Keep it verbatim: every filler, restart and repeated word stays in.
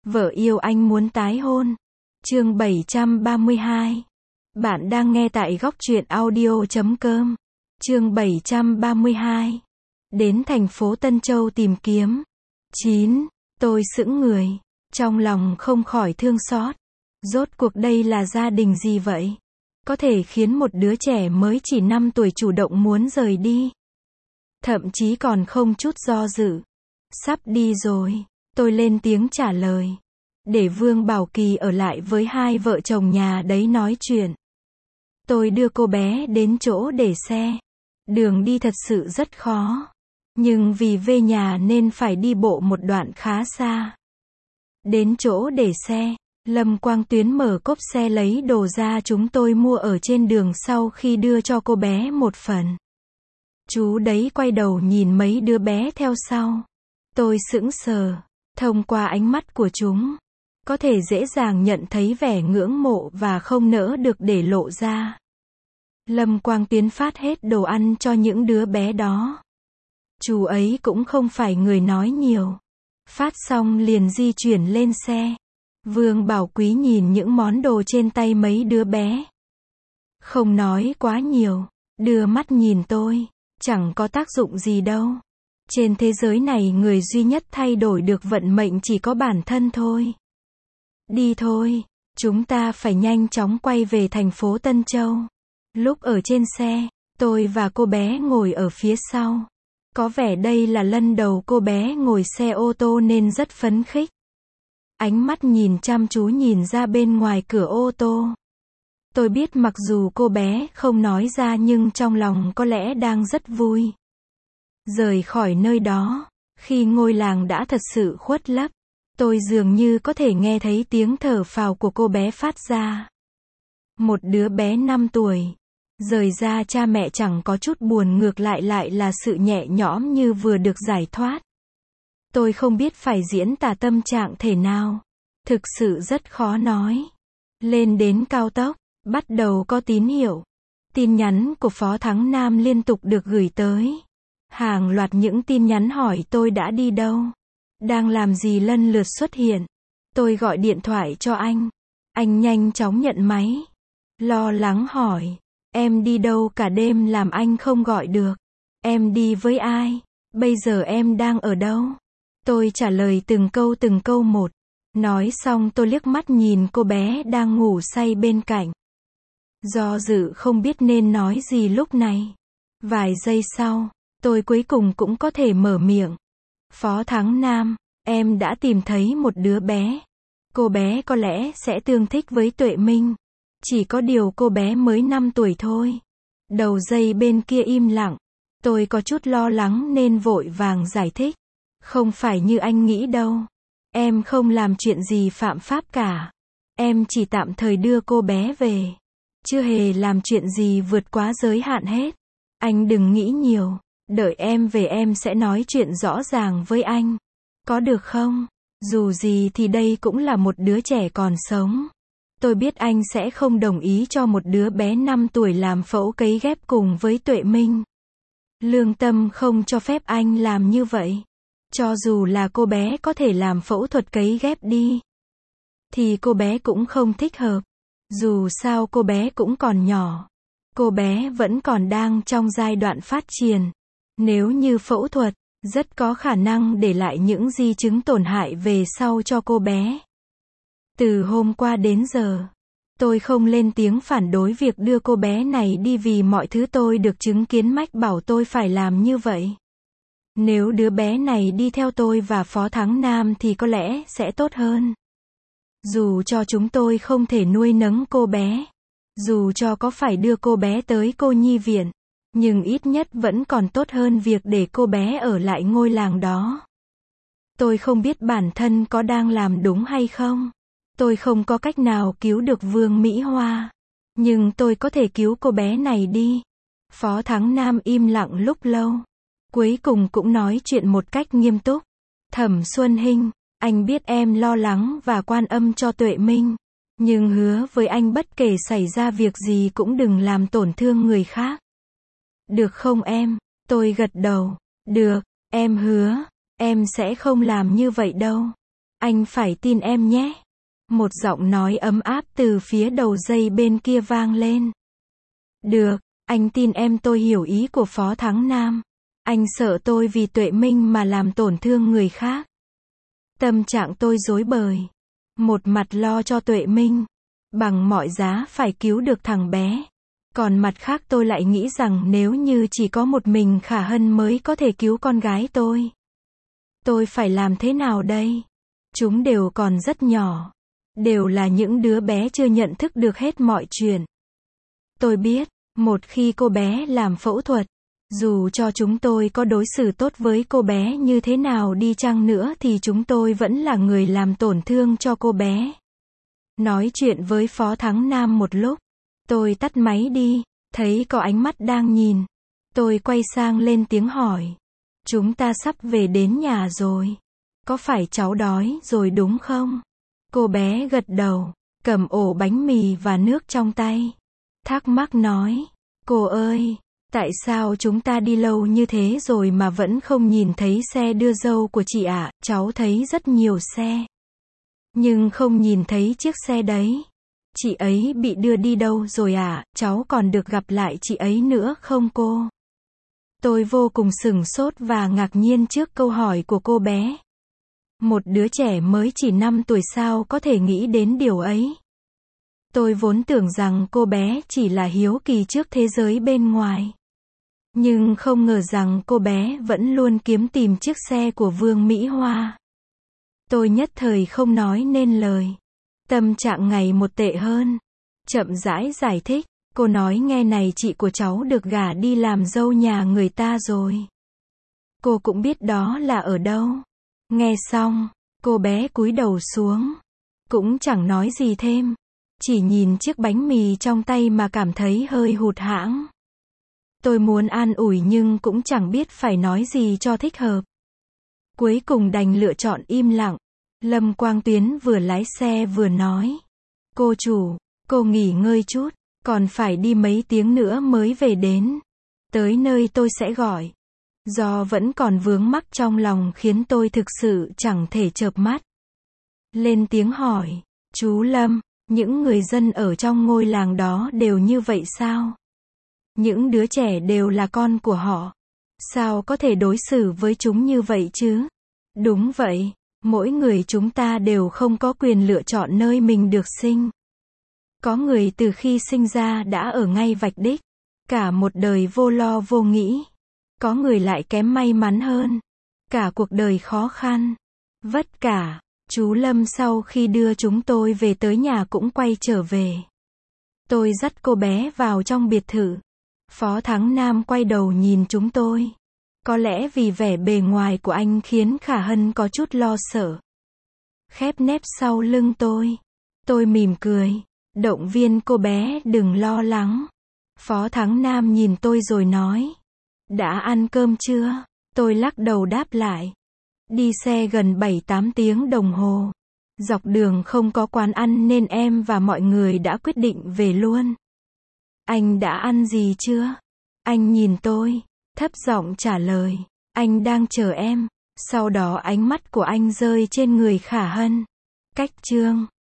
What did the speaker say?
Vợ yêu anh muốn tái hôn. Chương bảy trăm ba mươi hai. Bạn đang nghe tại góc truyện audio chấm com. Chương bảy trăm ba mươi hai. Đến thành phố Tân Châu tìm kiếm. chín. Tôi sững người. Trong lòng không khỏi thương xót. Rốt cuộc đây là gia đình gì vậy? Có thể khiến một đứa trẻ mới chỉ năm tuổi chủ động muốn rời đi. Thậm chí còn không chút do dự. Sắp đi rồi. Tôi lên tiếng trả lời. Để Vương Bảo Kỳ ở lại với hai vợ chồng nhà đấy nói chuyện. Tôi đưa cô bé đến chỗ để xe. Đường đi thật sự rất khó. Nhưng vì về nhà nên phải đi bộ một đoạn khá xa. Đến chỗ để xe, Lâm Quang Tuyến mở cốp xe lấy đồ ra chúng tôi mua ở trên đường sau khi đưa cho cô bé một phần. Chú đấy quay đầu nhìn mấy đứa bé theo sau. Tôi sững sờ. Thông qua ánh mắt của chúng, có thể dễ dàng nhận thấy vẻ ngưỡng mộ và không nỡ được để lộ ra. Lâm Quang Tuyến phát hết đồ ăn cho những đứa bé đó. Chú ấy cũng không phải người nói nhiều. Phát xong liền di chuyển lên xe. Vương Bảo Quý nhìn những món đồ trên tay mấy đứa bé. Không nói quá nhiều, đưa mắt nhìn tôi. Chẳng có tác dụng gì đâu. Trên thế giới này người duy nhất thay đổi được vận mệnh chỉ có bản thân thôi. Đi thôi, chúng ta phải nhanh chóng quay về thành phố Tân Châu. Lúc ở trên xe, tôi và cô bé ngồi ở phía sau. Có vẻ đây là lần đầu cô bé ngồi xe ô tô nên rất phấn khích. Ánh mắt nhìn chăm chú nhìn ra bên ngoài cửa ô tô. Tôi biết mặc dù cô bé không nói ra nhưng trong lòng có lẽ đang rất vui. Rời khỏi nơi đó, khi ngôi làng đã thật sự khuất lấp, tôi dường như có thể nghe thấy tiếng thở phào của cô bé phát ra. Một đứa bé năm tuổi, rời ra cha mẹ chẳng có chút buồn, ngược lại lại là sự nhẹ nhõm như vừa được giải thoát. Tôi không biết phải diễn tả tâm trạng thế nào. Thực sự rất khó nói. Lên đến cao tốc, bắt đầu có tín hiệu. Tin nhắn của Phó Thắng Nam liên tục được gửi tới. Hàng loạt những tin nhắn hỏi tôi đã đi đâu, đang làm gì lần lượt xuất hiện. Tôi gọi điện thoại cho anh. Anh nhanh chóng nhận máy. Lo lắng hỏi, em đi đâu cả đêm làm anh không gọi được. Em đi với ai? Bây giờ em đang ở đâu? Tôi trả lời từng câu từng câu một. Nói xong tôi liếc mắt nhìn cô bé đang ngủ say bên cạnh. Do dự không biết nên nói gì lúc này. Vài giây sau, tôi cuối cùng cũng có thể mở miệng. Phó Thắng Nam, em đã tìm thấy một đứa bé. Cô bé có lẽ sẽ tương thích với Tuệ Minh. Chỉ có điều cô bé mới năm tuổi thôi. Đầu dây bên kia im lặng. Tôi có chút lo lắng nên vội vàng giải thích. Không phải như anh nghĩ đâu. Em không làm chuyện gì phạm pháp cả. Em chỉ tạm thời đưa cô bé về. Chưa hề làm chuyện gì vượt quá giới hạn hết. Anh đừng nghĩ nhiều. Đợi em về em sẽ nói chuyện rõ ràng với anh. Có được không? Dù gì thì đây cũng là một đứa trẻ còn sống. Tôi biết anh sẽ không đồng ý cho một đứa bé năm tuổi làm phẫu cấy ghép cùng với Tuệ Minh. Lương tâm không cho phép anh làm như vậy. Cho dù là cô bé có thể làm phẫu thuật cấy ghép đi, thì cô bé cũng không thích hợp. Dù sao cô bé cũng còn nhỏ. Cô bé vẫn còn đang trong giai đoạn phát triển. Nếu như phẫu thuật, rất có khả năng để lại những di chứng tổn hại về sau cho cô bé. Từ hôm qua đến giờ, tôi không lên tiếng phản đối việc đưa cô bé này đi vì mọi thứ tôi được chứng kiến mách bảo tôi phải làm như vậy. Nếu đứa bé này đi theo tôi và Phó Thắng Nam thì có lẽ sẽ tốt hơn. Dù cho chúng tôi không thể nuôi nấng cô bé, dù cho có phải đưa cô bé tới cô nhi viện, nhưng ít nhất vẫn còn tốt hơn việc để cô bé ở lại ngôi làng đó. Tôi không biết bản thân có đang làm đúng hay không. Tôi không có cách nào cứu được Vương Mỹ Hoa. Nhưng tôi có thể cứu cô bé này đi. Phó Thắng Nam im lặng lúc lâu. Cuối cùng cũng nói chuyện một cách nghiêm túc. Thẩm Xuân Hinh, anh biết em lo lắng và quan âm cho Tuệ Minh. Nhưng hứa với anh bất kể xảy ra việc gì cũng đừng làm tổn thương người khác. Được không em? Tôi gật đầu. Được, em hứa, em sẽ không làm như vậy đâu. Anh phải tin em nhé. Một giọng nói ấm áp từ phía đầu dây bên kia vang lên. Được, anh tin em, tôi hiểu ý của Phó Thắng Nam. Anh sợ tôi vì Tuệ Minh mà làm tổn thương người khác. Tâm trạng tôi rối bời. Một mặt lo cho Tuệ Minh, bằng mọi giá phải cứu được thằng bé. Còn mặt khác tôi lại nghĩ rằng nếu như chỉ có một mình Khả Hân mới có thể cứu con gái tôi. Tôi phải làm thế nào đây? Chúng đều còn rất nhỏ. Đều là những đứa bé chưa nhận thức được hết mọi chuyện. Tôi biết, một khi cô bé làm phẫu thuật, dù cho chúng tôi có đối xử tốt với cô bé như thế nào đi chăng nữa thì chúng tôi vẫn là người làm tổn thương cho cô bé. Nói chuyện với Phó Thắng Nam một lúc, tôi tắt máy đi, thấy có ánh mắt đang nhìn. Tôi quay sang lên tiếng hỏi. Chúng ta sắp về đến nhà rồi. Có phải cháu đói rồi đúng không? Cô bé gật đầu, cầm ổ bánh mì và nước trong tay. Thắc mắc nói, cô ơi, tại sao chúng ta đi lâu như thế rồi mà vẫn không nhìn thấy xe đưa dâu của chị ạ? Cháu thấy rất nhiều xe, nhưng không nhìn thấy chiếc xe đấy. Chị ấy bị đưa đi đâu rồi ạ? Cháu còn được gặp lại chị ấy nữa không cô? Tôi vô cùng sửng sốt và ngạc nhiên trước câu hỏi của cô bé. Một đứa trẻ mới chỉ năm tuổi sao có thể nghĩ đến điều ấy. Tôi vốn tưởng rằng cô bé chỉ là hiếu kỳ trước thế giới bên ngoài. Nhưng không ngờ rằng cô bé vẫn luôn kiếm tìm chiếc xe của Vương Mỹ Hoa. Tôi nhất thời không nói nên lời. Tâm trạng ngày một tệ hơn. Chậm rãi giải thích. Cô nói nghe này, chị của cháu được gả đi làm dâu nhà người ta rồi. Cô cũng biết đó là ở đâu. Nghe xong, cô bé cúi đầu xuống. Cũng chẳng nói gì thêm. Chỉ nhìn chiếc bánh mì trong tay mà cảm thấy hơi hụt hẫng. Tôi muốn an ủi nhưng cũng chẳng biết phải nói gì cho thích hợp. Cuối cùng đành lựa chọn im lặng. Lâm Quang Tuyến vừa lái xe vừa nói. Cô chủ, cô nghỉ ngơi chút, còn phải đi mấy tiếng nữa mới về đến. Tới nơi tôi sẽ gọi. Do vẫn còn vướng mắc trong lòng khiến tôi thực sự chẳng thể chợp mắt. Lên tiếng hỏi, chú Lâm, những người dân ở trong ngôi làng đó đều như vậy sao? Những đứa trẻ đều là con của họ. Sao có thể đối xử với chúng như vậy chứ? Đúng vậy, mỗi người chúng ta đều không có quyền lựa chọn nơi mình được sinh. Có người từ khi sinh ra đã ở ngay vạch đích, cả một đời vô lo vô nghĩ. Có người lại kém may mắn hơn, cả cuộc đời khó khăn, vất vả. Chú Lâm sau khi đưa chúng tôi về tới nhà cũng quay trở về. Tôi dắt cô bé vào trong biệt thự. Phó Thắng Nam quay đầu nhìn chúng tôi. Có lẽ vì vẻ bề ngoài của anh khiến Khả Hân có chút lo sợ. Khép nép sau lưng tôi. Tôi mỉm cười, động viên cô bé đừng lo lắng. Phó Thắng Nam nhìn tôi rồi nói. Đã ăn cơm chưa? Tôi lắc đầu đáp lại. Đi xe gần bảy tám tiếng đồng hồ. Dọc đường không có quán ăn nên em và mọi người đã quyết định về luôn. Anh đã ăn gì chưa? Anh nhìn tôi, thấp giọng trả lời. Anh đang chờ em. Sau đó ánh mắt của anh rơi trên người Khả Hân. Cách chương